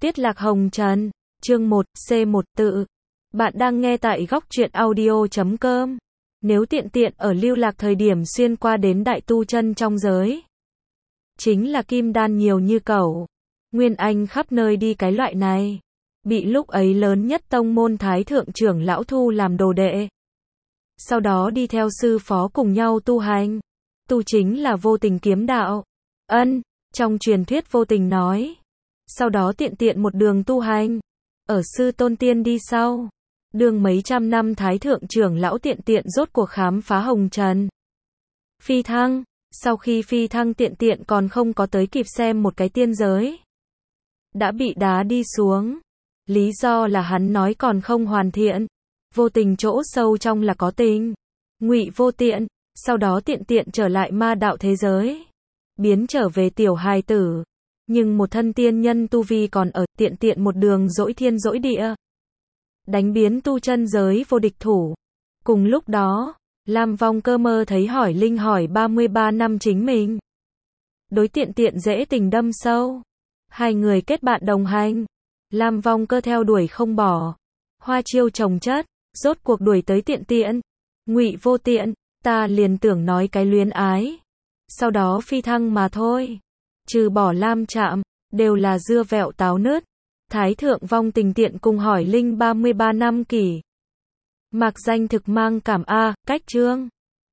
Tiết Lạc Hồng Trần, chương 1, C1 tự. Bạn đang nghe tại góc truyện audio.com. Nếu tiện tiện ở lưu lạc thời điểm xuyên qua đến đại tu chân trong giới. Chính là kim đan nhiều như cẩu. Nguyên Anh khắp nơi đi cái loại này. Bị lúc ấy lớn nhất tông môn thái thượng trưởng lão thu làm đồ đệ. Sau đó đi theo sư phó cùng nhau tu hành. Tu chính là vô tình kiếm đạo. Trong truyền thuyết vô tình nói. Sau đó tiện tiện một đường tu hành. Ở sư tôn tiên đi sau. Đường mấy trăm năm thái thượng trưởng lão tiện tiện rốt cuộc khám phá hồng trần. Phi thăng. Sau khi phi thăng tiện tiện còn không có tới kịp xem một cái tiên giới. Đã bị đá đi xuống. Lý do là hắn nói còn không hoàn thiện. Vô tình chỗ sâu trong là có tình. Ngụy vô tiện. Sau đó tiện tiện trở lại ma đạo thế giới. Biến trở về tiểu hài tử. Nhưng một thân tiên nhân tu vi còn ở tiện tiện một đường dỗi thiên dỗi địa. Đánh biến tu chân giới vô địch thủ. Cùng lúc đó, Lam Vong Cơ mơ thấy hỏi Linh hỏi 33 năm chính mình. Đối tiện tiện dễ tình đâm sâu. Hai người kết bạn đồng hành. Lam Vong Cơ theo đuổi không bỏ. Hoa chiêu trồng chất, rốt cuộc đuổi tới tiện tiện. Ngụy vô tiện, ta liền tưởng nói cái luyến ái. Sau đó phi thăng mà thôi. Trừ bỏ Lam Trạm, đều là dưa vẹo táo nứt. Thái thượng vong tình tiện cùng hỏi Linh 33 năm kỷ. Mạc danh thực mang cảm cách chương.